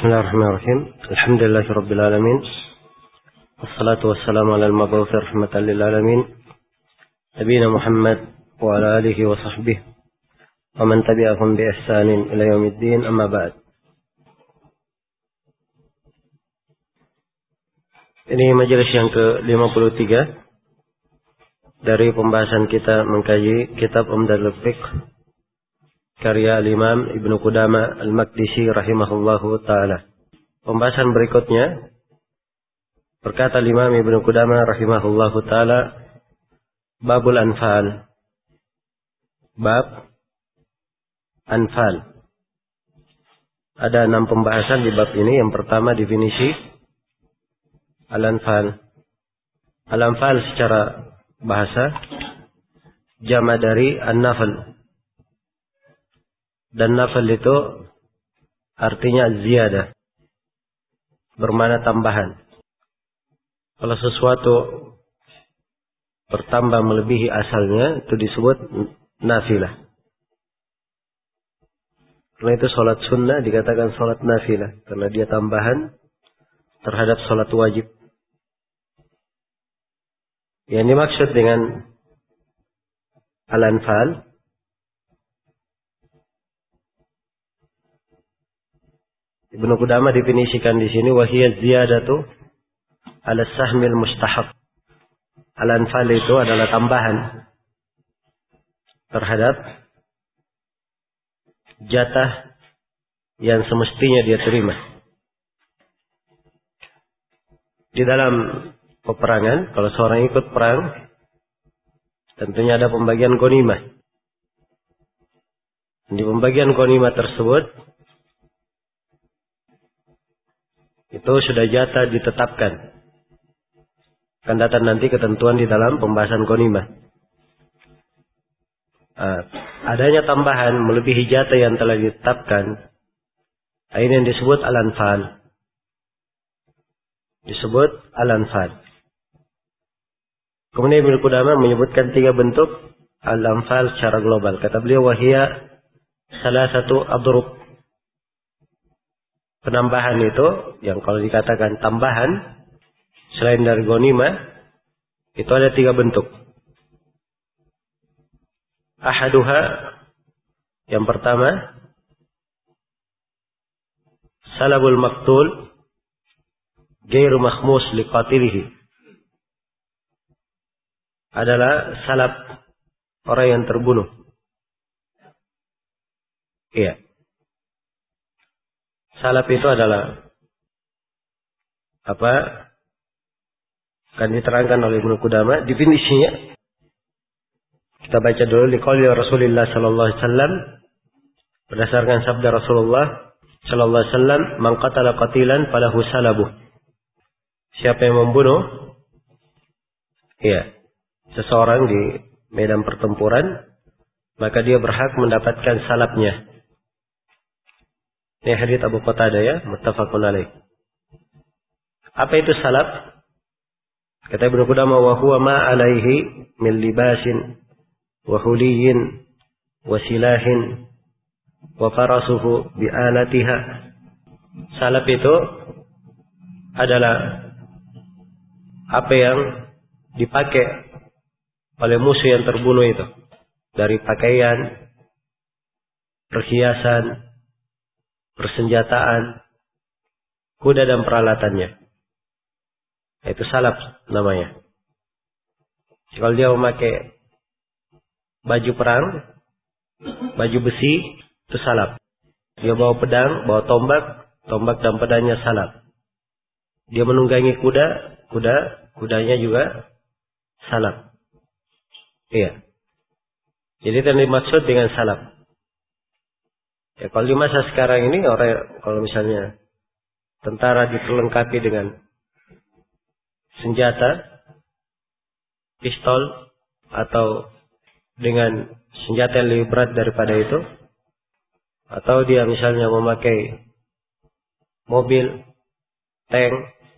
Bismillahirrahmanirrahim. Alhamdulillahirabbil alamin. Wassalatu wassalamu ala al-mab'uts rahmatan lil alamin. Nabiyina Muhammad wa ala alihi wa sahbihi wa man tabi'ahum bi ihsanin ila yaumiddin, amma ba'd. Ini majelis yang ke-53 dari pembahasan kita mengkaji kitab Umdatul Fiqh karya Imam Ibnu Qudamah Al-Maqdisi rahimahullahu ta'ala. Pembahasan berikutnya, berkata Imam Ibnu Qudamah rahimahullahu ta'ala, Babul Anfal. Bab Anfal. Ada 6 pembahasan di bab ini. Yang pertama, definisi Al-Anfal. Al-Anfal secara bahasa jama dari An-Nafal. Dan nafal itu artinya ziyadah, bermakna tambahan. Kalau sesuatu bertambah melebihi asalnya, itu disebut nafilah. Karena itu sholat sunnah dikatakan sholat nafilah, karena dia tambahan terhadap sholat wajib. Yang dimaksud dengan al-anfal, Ibnu Qudamah definisikan di sini, wahiyaz ziyadatu ala sahmil mustahab. Al-anfal itu adalah tambahan terhadap jatah yang semestinya dia terima. Di dalam peperangan, kalau seorang ikut perang, tentunya ada pembagian ghanimah. Di pembagian ghanimah tersebut, itu sudah jatah ditetapkan. Akan datang nanti ketentuan di dalam pembahasan ghanimah. Adanya tambahan melebihi jatah yang telah ditetapkan, ini yang disebut al-anfal. Disebut al-anfal. Kemudian Ibnu Qudamah menyebutkan 3 bentuk al-anfal secara global. Kata beliau, wahiyya salasatu adrub. Penambahan itu, yang kalau dikatakan tambahan selain dari ghanimah, itu ada 3 bentuk. Ahaduha, yang pertama, salabul maqtul ghairu makhmus liqatilihi. Adalah salab orang yang terbunuh. Iya. Salab itu adalah apa? Akan diterangkan oleh Ibnu Qudamah definisinya. Kita baca dulu liqauli Rasulullah sallallahu alaihi wasallam, berdasarkan sabda Rasulullah sallallahu alaihi wasallam, man qatala qatilan falahu salabuh. Siapa yang membunuh seseorang di medan pertempuran, maka dia berhak mendapatkan salabnya. Ini hadits Abu Qatadah ya, muttafaqun alaih. Apa itu salab? Kata Ibnu Qudamah, wa huwa ma alaihi min libasin wa huliyin wa silahin wa farasuhu bi alatiha. Salab itu adalah apa yang dipakai oleh musuh yang terbunuh itu, dari pakaian, perhiasan, persenjataan, kuda dan peralatannya. Itu salab namanya. Kalau dia memakai baju perang, baju besi, itu salab. Dia bawa pedang, bawa tombak dan pedangnya salab. Dia menunggangi kudanya juga salab. Iya. Jadi itu yang dimaksud dengan salab. Ya, kalau di masa sekarang ini, orang kalau misalnya tentara diperlengkapi dengan senjata, pistol, atau dengan senjata yang lebih berat daripada itu, atau dia misalnya memakai mobil, tank,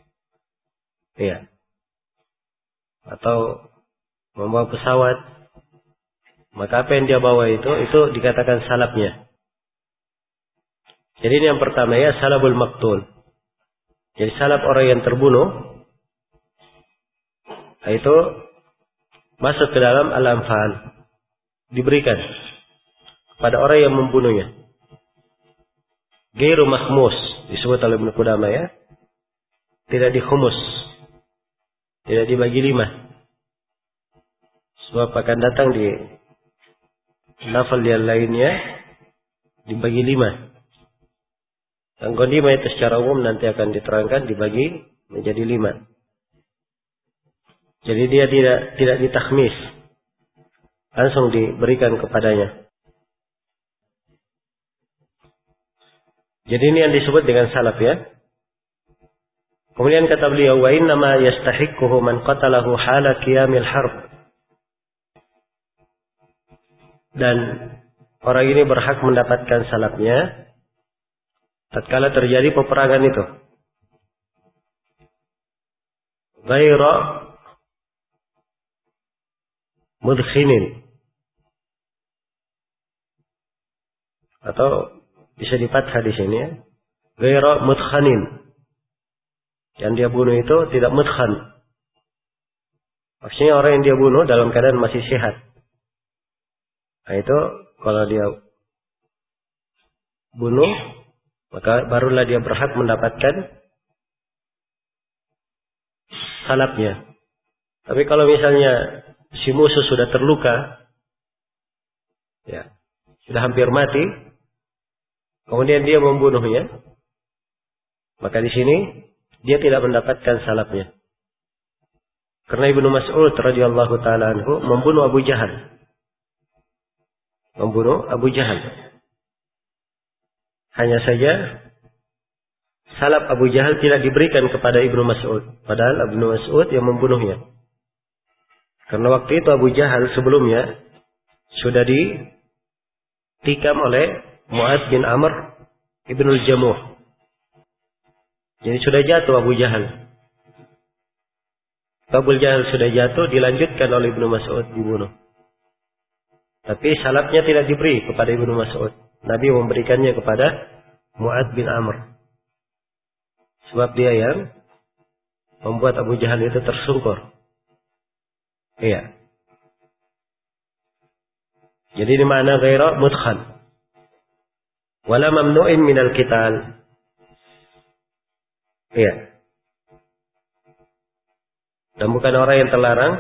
atau membawa pesawat, maka apa yang dia bawa itu dikatakan salabnya. Jadi ini yang pertama ya, salabul maqtul. Jadi salab orang yang terbunuh itu masuk ke dalam al-anfal, diberikan pada orang yang membunuhnya. Ghairu makhmus disebut oleh Ibnu Qudamah ya. Tidak dikhumus. Tidak dibagi 5. Sebab akan datang di lafal yang lainnya dibagi 5. Dan ghanimah itu secara umum nanti akan diterangkan dibagi menjadi 5. Jadi dia tidak ditakhmis. Langsung diberikan kepadanya. Jadi ini yang disebut dengan salaf ya. Kemudian kata beliau, wa innama yastahiqquhu man qatalahu hala qiyamil harb. Dan orang ini berhak mendapatkan salafnya tatkala terjadi peperangan itu. Ghaira mudkhinin. Atau bisa difathah di sini ya. Ghaira mudkhanin. Yang dia bunuh itu tidak mudkhan. Maksudnya orang yang dia bunuh dalam keadaan masih sehat. Nah itu kalau dia bunuh, maka barulah dia berhak mendapatkan salabnya. Tapi kalau misalnya si musuh sudah terluka, ya, sudah hampir mati, kemudian dia membunuhnya, maka di sini dia tidak mendapatkan salabnya. Karena Ibnu Mas'ud radhiyallahu taala anhu membunuh Abu Jahal. Membunuh Abu Jahal. Hanya saja salab Abu Jahal tidak diberikan kepada Ibnu Mas'ud, padahal Ibnu Mas'ud yang membunuhnya. Karena waktu itu Abu Jahal sebelumnya sudah ditikam oleh Mu'adz bin Amr ibnul Jamuh. Jadi sudah jatuh Abu Jahal. Abu Jahal sudah jatuh, dilanjutkan oleh Ibnu Mas'ud dibunuh. Tapi salabnya tidak diberi kepada Ibnu Mas'ud. Nabi memberikannya kepada Mu'adz bin Amr. Sebab dia yang membuat Abu Jahal itu tersungkur. Iya. Jadi di mana ghaira mudkhan. Wala mamnu'in minal qital. Iya. Dan bukan orang yang terlarang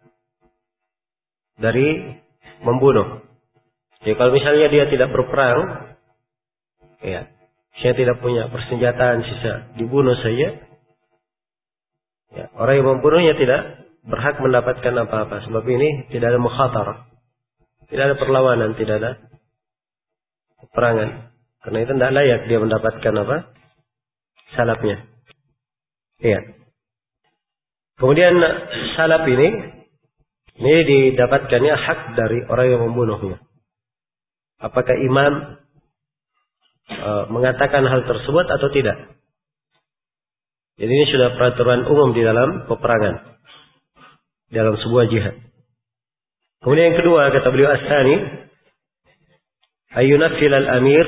dari membunuh. Jadi kalau misalnya dia tidak berperang, ya, saya tidak punya persenjataan, sisa dibunuh saja. Ya, orang yang membunuhnya tidak berhak mendapatkan apa-apa. Sebab ini tidak ada mukhatarah, tidak ada perlawanan, tidak ada peperangan. Karena itu tidak layak dia mendapatkan apa? Salabnya. Iya. Kemudian salab ini didapatkannya hak dari orang yang membunuhnya. Apakah imam mengatakan hal tersebut atau tidak? Jadi ini sudah peraturan umum di dalam peperangan, dalam sebuah jihad. Kemudian yang kedua kata beliau as-tsani, ayyunaffil al-amir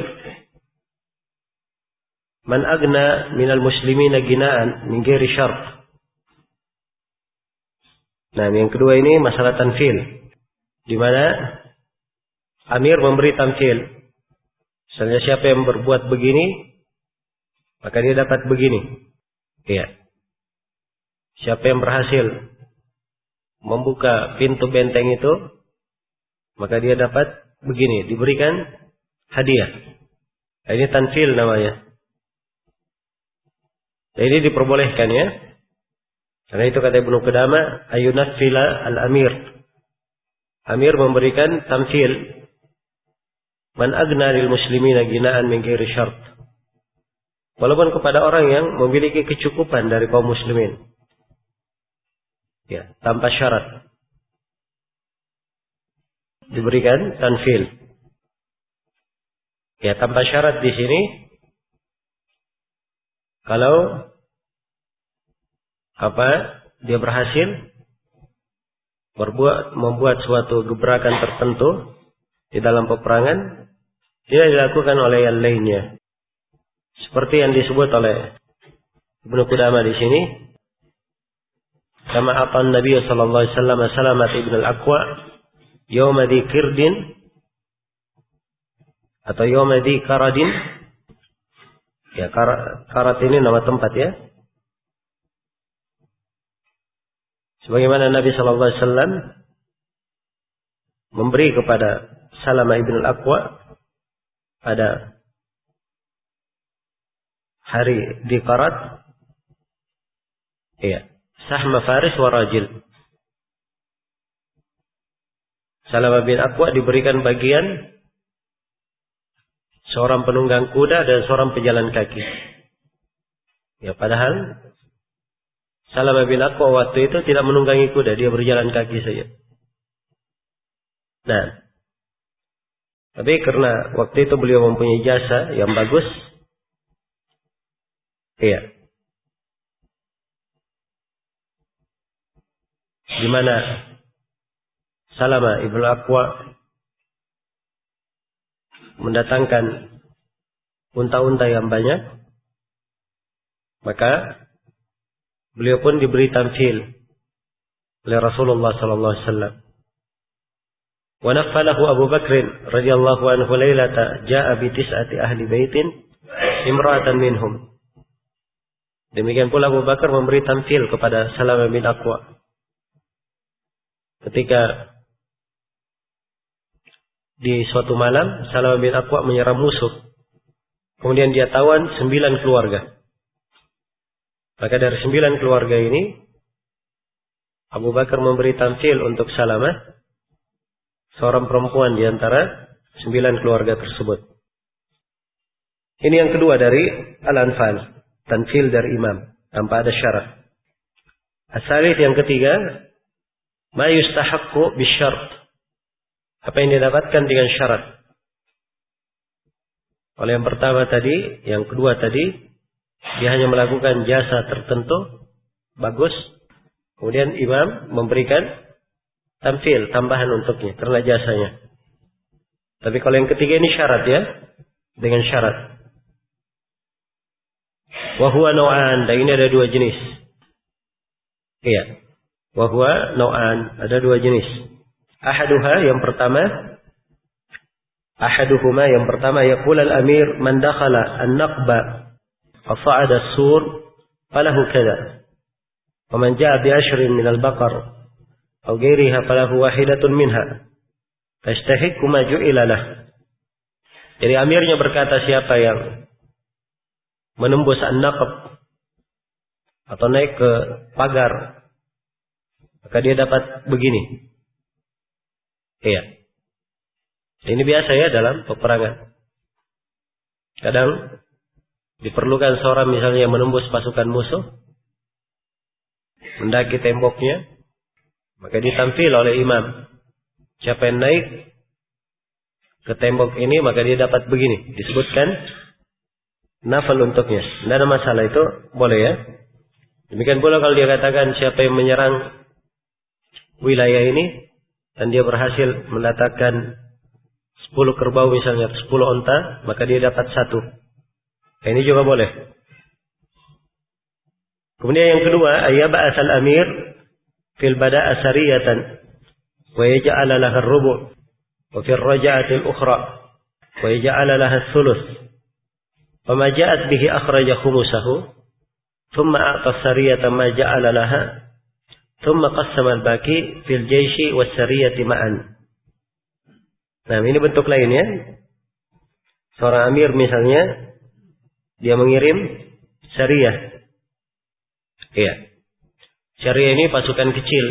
man agna minal muslimina ginaan min ghairi syart. Nah, yang kedua ini masalah tanfil, di mana amir memberi tamfil. Misalnya siapa yang berbuat begini, maka dia dapat begini. Iya. Siapa yang berhasil membuka pintu benteng itu, maka dia dapat begini, diberikan hadiah. Nah, ini tanfil namanya. Nah, ini diperbolehkan ya. Karena itu kata Ibnu Qudamah, ayunaffila al-amir. Amir memberikan tamfil. Man agna lil muslimina ginaan min ghairi syart. Walaupun kepada orang yang memiliki kecukupan dari kaum muslimin. Ya, tanpa syarat. Diberikan tanfil. Ya, tanpa syarat di sini kalau dia berhasil membuat suatu gebrakan tertentu di dalam peperangan, tidak dilakukan oleh yang lainnya. Seperti yang disebut oleh Ibnu Qudamah di sini, kama atan Nabi sallallahu alaihi wasallam Salamat ibn al-Aqwa yawma dhi kirdin atau yawma dhi karadin. Ya, karat ini nama tempat ya. Sebagaimana Nabi sallallahu alaihi wasallam memberi kepada Salamah ibn al-Aqwa pada hari di Karat, iya, sahma faris wa rajil. Salamah bin Aqwa diberikan bagian seorang penunggang kuda dan seorang pejalan kaki. Ya, padahal Salamah bin Aqwa waktu itu tidak menunggangi kuda, dia berjalan kaki saja. Nah, tapi karena waktu itu beliau mempunyai jasa yang bagus, iya, di mana Salamah ibnu Aqwa mendatangkan unta-unta yang banyak, maka beliau pun diberi tamthil oleh Rasulullah sallallahu alaihi wasallam. Wa nafalahu Abu Bakr radhiyallahu anhu lailata jaa bi tis'ati ahli baitin imra'atan minhum. Demikian pula Abu Bakar memberi tamthil kepada Salamah bin Aqwa ketika di suatu malam Salamah bin Aqwa menyerang musuh. Kemudian dia tawan 9 keluarga. Maka dari 9 keluarga ini Abu Bakar memberi tamthil untuk Salamah, seorang perempuan di antara 9 keluarga tersebut. Ini yang kedua dari Al-Anfal, tamthil dari imam tanpa ada syarat. As-salits yang ketiga, ma yustahaqqu bisyart. Apa yang didapatkan dengan syarat. Oleh yang pertama tadi, yang kedua tadi, dia hanya melakukan jasa tertentu, bagus. Kemudian imam memberikan tamthil, tambahan untuknya, karena jasanya. Tapi kalau yang ketiga ini syarat ya, dengan syarat. Wahuwa nau'an, dan ini ada 2 jenis. Iya. Wahuwa nau'an, ada 2 jenis. Ahaduhuma yang pertama yaqul al-amir man dakhala an-naqba fa sa'ada as-sur falahu kadha. Wa man jaa bi ashrin min al-baqar aw ghayriha falahu wahidatun minha. Fastahiqu ma ju'ila lah. Jadi amirnya berkata, siapa yang menembus an-naqab atau naik ke pagar, maka dia dapat begini. Iya. Ini biasa ya dalam peperangan. Kadang diperlukan seorang misalnya menembus pasukan musuh, mendaki temboknya, maka ditampil oleh imam. Siapa yang naik ke tembok ini, maka dia dapat begini. Disebutkan nafal untuknya. Tidak ada masalah, itu boleh ya. Demikian pula kalau dia katakan siapa yang menyerang wilayah ini, dan dia berhasil mendatangkan 10 kerbau misalnya, 10 onta, maka dia dapat 1. Nah, ini juga boleh. Kemudian yang kedua, ayyaba asal amir fil bada'a sariyatan wa yaj'ala laha ar-rubu' wa fil raja'ati al-ukhra wa yaj'ala laha ath-thuluth. Wa ma ja'at bihi akhraja khumusahu thumma a'ta as-sariyata ma ja'ala laha thumma qassama al-baqi fil jayshi was-sariyati ma'an. Nah, ini bentuk lainnya. Seorang amir misalnya, dia mengirim syariah. Iya. Syariah ini pasukan kecil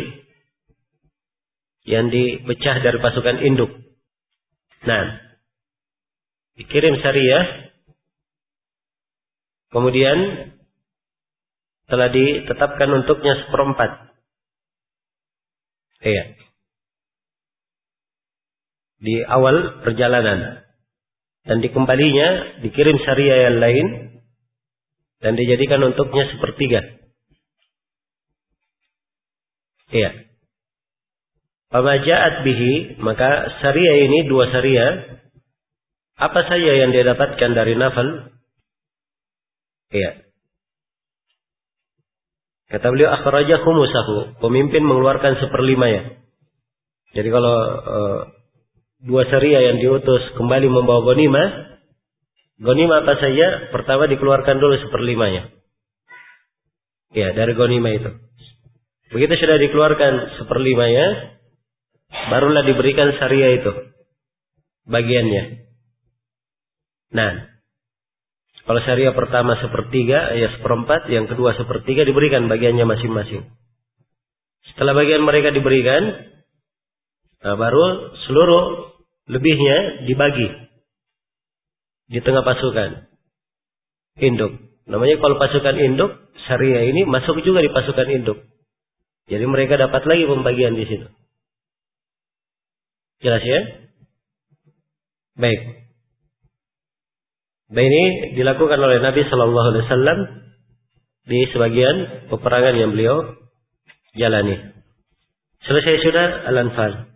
yang dipecah dari pasukan induk. Nah, dikirim syariah, kemudian telah ditetapkan untuknya 1/4. Iya. Di awal perjalanan, dan dikembalinya dikirim syariah yang lain dan dijadikan untuknya 1/3. Iya. Pamaja'at bihi, maka syariah ini 2 syariah, apa saja yang dia dapatkan dari nafal, Iya. Kata beliau, akhraja khumusahu. Pemimpin mengeluarkan 1/5-nya. Jadi kalau 2 syariah yang diutus kembali membawa ghanimah apa saja, pertama dikeluarkan dulu 1/5-nya. Ya, dari ghanimah itu. Begitu sudah dikeluarkan 1/5-nya, barulah diberikan syariah itu bagiannya. Nah, kalau syariah pertama 1/3, ya 1/4, yang kedua 1/3 diberikan bagiannya masing-masing. Setelah bagian mereka diberikan, baru seluruh lebihnya dibagi di tengah pasukan induk. Namanya kalau pasukan induk, syariah ini masuk juga di pasukan induk. Jadi mereka dapat lagi pembagian di situ. Jelas ya? Baik. Ini dilakukan oleh Nabi Shallallahu Alaihi Wasallam di sebagian peperangan yang beliau jalani. Selesai sudah Al-Anfal.